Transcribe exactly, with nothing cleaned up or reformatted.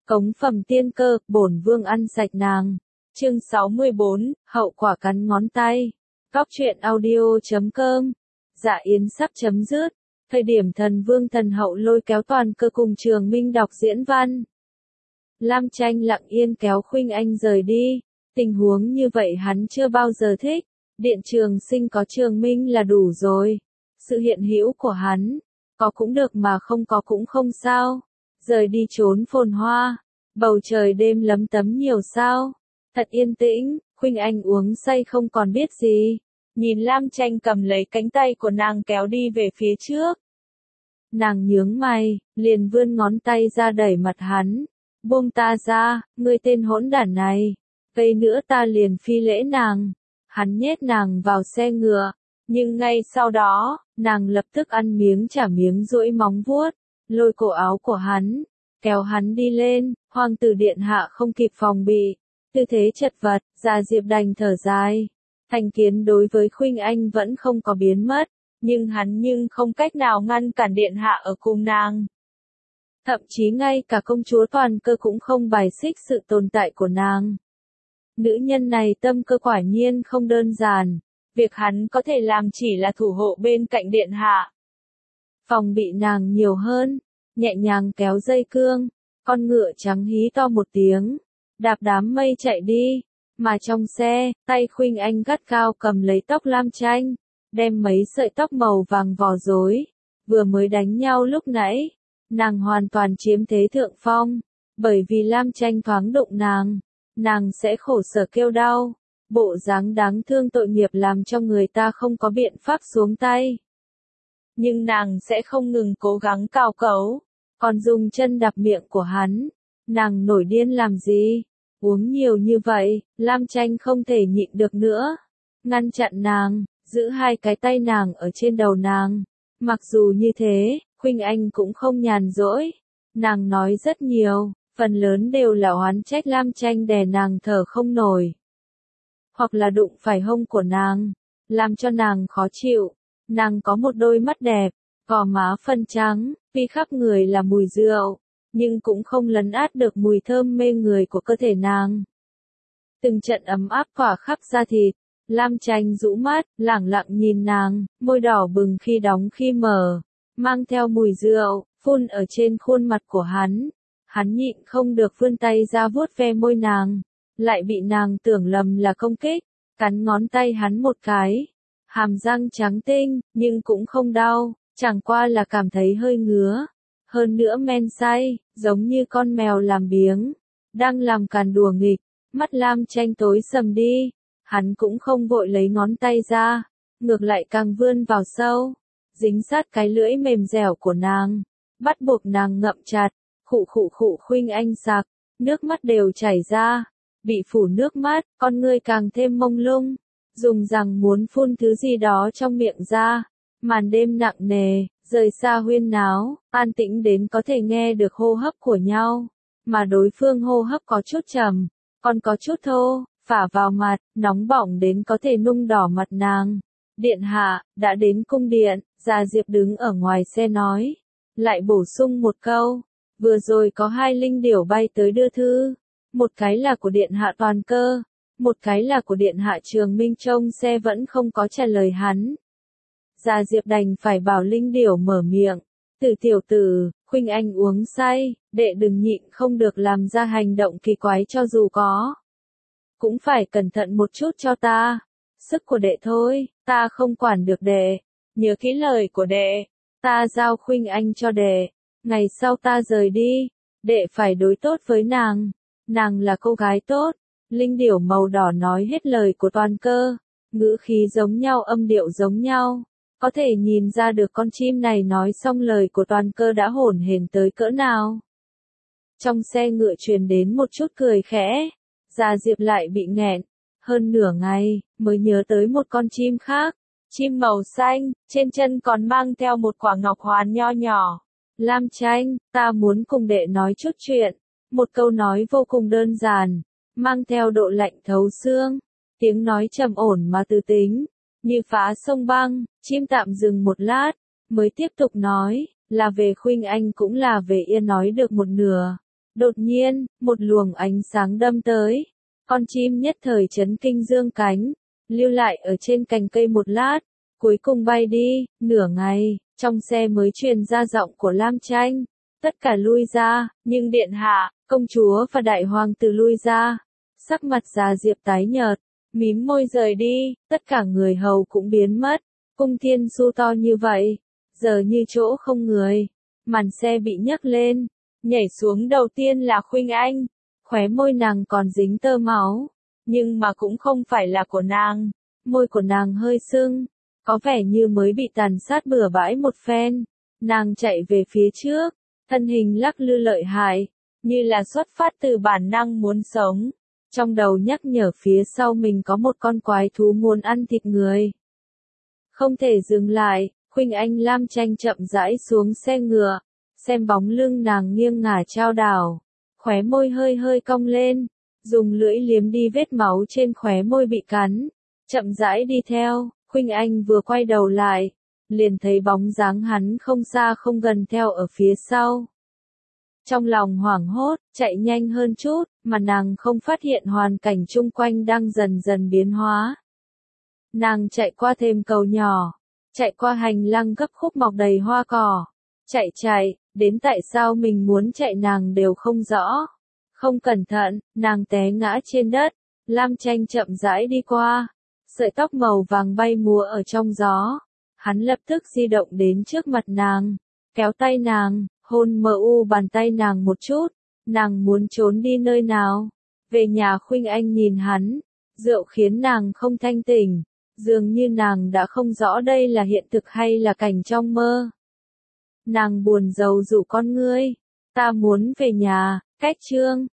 Cống phẩm tiên cơ, bổn vương ăn sạch nàng. Chương sáu mươi bốn, hậu quả cắn ngón tay. Cóc truyện audio chấm com. Dạ yến sắp chấm dứt. Thời điểm thần vương thần hậu lôi kéo toàn cơ cùng Trường Minh đọc diễn văn. Lam Tranh lặng yên kéo Khuynh Anh rời đi. Tình huống như vậy hắn chưa bao giờ thích. Điện Trường Sinh có Trường Minh là đủ rồi. Sự hiện hữu của hắn, có cũng được mà không có cũng không sao. Rời đi trốn phồn hoa, bầu trời đêm lấm tấm nhiều sao. Thật yên tĩnh, Khuynh Anh uống say không còn biết gì. Nhìn Lam Tranh cầm lấy cánh tay của nàng kéo đi về phía trước. Nàng nhướng mày, liền vươn ngón tay ra đẩy mặt hắn. Buông ta ra, ngươi tên hỗn đản này. Cây nữa ta liền phi lễ nàng. Hắn nhét nàng vào xe ngựa. Nhưng ngay sau đó, nàng lập tức ăn miếng trả miếng duỗi móng vuốt, lôi cổ áo của hắn, kéo hắn đi lên. Hoàng tử điện hạ không kịp phòng bị, tư thế chật vật, Gia Diệp đành thở dài. Thành kiến đối với Khuynh Anh vẫn không có biến mất, nhưng hắn nhưng không cách nào ngăn cản điện hạ ở cùng nàng. Thậm chí ngay cả công chúa toàn cơ cũng không bài xích sự tồn tại của nàng. Nữ nhân này tâm cơ quả nhiên không đơn giản. Việc hắn có thể làm chỉ là thủ hộ bên cạnh điện hạ. Phòng bị nàng nhiều hơn, nhẹ nhàng kéo dây cương, con ngựa trắng hí to một tiếng, đạp đám mây chạy đi, mà trong xe, tay Khuynh Anh gắt gao cầm lấy tóc Lam Tranh, đem mấy sợi tóc màu vàng vò rối, vừa mới đánh nhau lúc nãy, nàng hoàn toàn chiếm thế thượng phong, bởi vì Lam Tranh thoáng đụng nàng, nàng sẽ khổ sở kêu đau. Bộ dáng đáng thương tội nghiệp làm cho người ta không có biện pháp xuống tay. Nhưng nàng sẽ không ngừng cố gắng cào cấu, còn dùng chân đạp miệng của hắn. Nàng nổi điên làm gì? Uống nhiều như vậy, Lam Tranh không thể nhịn được nữa. Ngăn chặn nàng, giữ hai cái tay nàng ở trên đầu nàng. Mặc dù như thế, Khuynh Anh cũng không nhàn rỗi. Nàng nói rất nhiều, phần lớn đều là oán trách Lam Tranh đè nàng thở không nổi. Hoặc là đụng phải hông của nàng, làm cho nàng khó chịu. Nàng có một đôi mắt đẹp, gò má phân trắng, tuy khắp người là mùi rượu, nhưng cũng không lấn át được mùi thơm mê người của cơ thể nàng. Từng trận ấm áp tỏa khắp da thịt, Lam Tranh rũ mắt, lẳng lặng nhìn nàng, môi đỏ bừng khi đóng khi mở, mang theo mùi rượu, phun ở trên khuôn mặt của hắn. Hắn nhịn không được vươn tay ra vuốt ve môi nàng. Lại bị nàng tưởng lầm là công kích, cắn ngón tay hắn một cái, hàm răng trắng tinh, nhưng cũng không đau, chẳng qua là cảm thấy hơi ngứa, hơn nữa men say, giống như con mèo làm biếng, đang làm càn đùa nghịch. Mắt Lam Tranh tối sầm đi, hắn cũng không vội lấy ngón tay ra, ngược lại càng vươn vào sâu, dính sát cái lưỡi mềm dẻo của nàng, bắt buộc nàng ngậm chặt. Khụ khụ khụ Khuynh Anh sặc, nước mắt đều chảy ra. Bị phủ nước mắt, con ngươi càng thêm mông lung, dùng rằng muốn phun thứ gì đó trong miệng ra. Màn đêm nặng nề, rời xa huyên náo, an tĩnh đến có thể nghe được hô hấp của nhau, mà đối phương hô hấp có chút trầm, còn có chút thô, phả vào mặt, nóng bỏng đến có thể nung đỏ mặt nàng. Điện hạ, đã đến cung điện. Gia Diệp đứng ở ngoài xe nói, lại bổ sung một câu, vừa rồi có hai linh điểu bay tới đưa thư. Một cái là của điện hạ toàn cơ, một cái là của điện hạ Trường Minh. Trông xe vẫn không có trả lời hắn. Gia Diệp đành phải bảo linh điểu mở miệng. Từ tiểu tử, Khuynh Anh uống say, đệ đừng nhịn không được làm ra hành động kỳ quái cho dù có. Cũng phải cẩn thận một chút cho ta. Sức của đệ thôi, ta không quản được đệ. Nhớ kỹ lời của đệ, ta giao Khuynh Anh cho đệ. Ngày sau ta rời đi, đệ phải đối tốt với nàng. Nàng là cô gái tốt. Linh điểu màu đỏ nói hết lời của toàn cơ, ngữ khí giống nhau, âm điệu giống nhau, có thể nhìn ra được con chim này nói xong lời của toàn cơ đã hổn hển tới cỡ nào. Trong xe ngựa truyền đến một chút cười khẽ, Gia Diệp lại bị nghẹn, hơn nửa ngày mới nhớ tới một con chim khác, chim màu xanh, trên chân còn mang theo một quả ngọc hoàn nho nhỏ. Lam Tranh, ta muốn cùng đệ nói chút chuyện. Một câu nói vô cùng đơn giản, mang theo độ lạnh thấu xương, tiếng nói trầm ổn mà từ tính, như phá sông băng. Chim tạm dừng một lát, mới tiếp tục nói, là về Khuynh Anh cũng là về Yên nói được một nửa. Đột nhiên, một luồng ánh sáng đâm tới. Con chim nhất thời chấn kinh dương cánh, lưu lại ở trên cành cây một lát, cuối cùng bay đi. Nửa ngày, trong xe mới truyền ra giọng của Lam Tranh. Tất cả lui ra, nhưng điện hạ, công chúa và đại hoàng tử lui ra. Sắc mặt già Diệp tái nhợt, mím môi rời đi, tất cả người hầu cũng biến mất. Cung thiên su to như vậy, giờ như chỗ không người. Màn xe bị nhấc lên, nhảy xuống đầu tiên là Khuynh Anh. Khóe môi nàng còn dính tơ máu, nhưng mà cũng không phải là của nàng. Môi của nàng hơi sưng, có vẻ như mới bị tàn sát bừa bãi một phen. Nàng chạy về phía trước, thân hình lắc lư lợi hại, như là xuất phát từ bản năng muốn sống. Trong đầu nhắc nhở phía sau mình có một con quái thú muốn ăn thịt người. Không thể dừng lại, Khuynh Anh Lam Tranh chậm rãi xuống xe ngựa, xem bóng lưng nàng nghiêng ngả chao đảo, khóe môi hơi hơi cong lên, dùng lưỡi liếm đi vết máu trên khóe môi bị cắn, chậm rãi đi theo. Khuynh Anh vừa quay đầu lại, liền thấy bóng dáng hắn không xa không gần theo ở phía sau. Trong lòng hoảng hốt, chạy nhanh hơn chút, mà nàng không phát hiện hoàn cảnh chung quanh đang dần dần biến hóa. Nàng chạy qua thềm cầu nhỏ, chạy qua hành lang gấp khúc mọc đầy hoa cỏ, chạy chạy, đến tại sao mình muốn chạy nàng đều không rõ. Không cẩn thận, nàng té ngã trên đất, Lam Tranh chậm rãi đi qua, sợi tóc màu vàng bay múa ở trong gió. Hắn lập tức di động đến trước mặt nàng, kéo tay nàng, hôn mờ u bàn tay nàng một chút. Nàng muốn trốn đi nơi nào? Về nhà. Khuynh Anh nhìn hắn, rượu khiến nàng không thanh tỉnh, dường như nàng đã không rõ đây là hiện thực hay là cảnh trong mơ. Nàng buồn rầu dụ con ngươi, ta muốn về nhà. Cách chương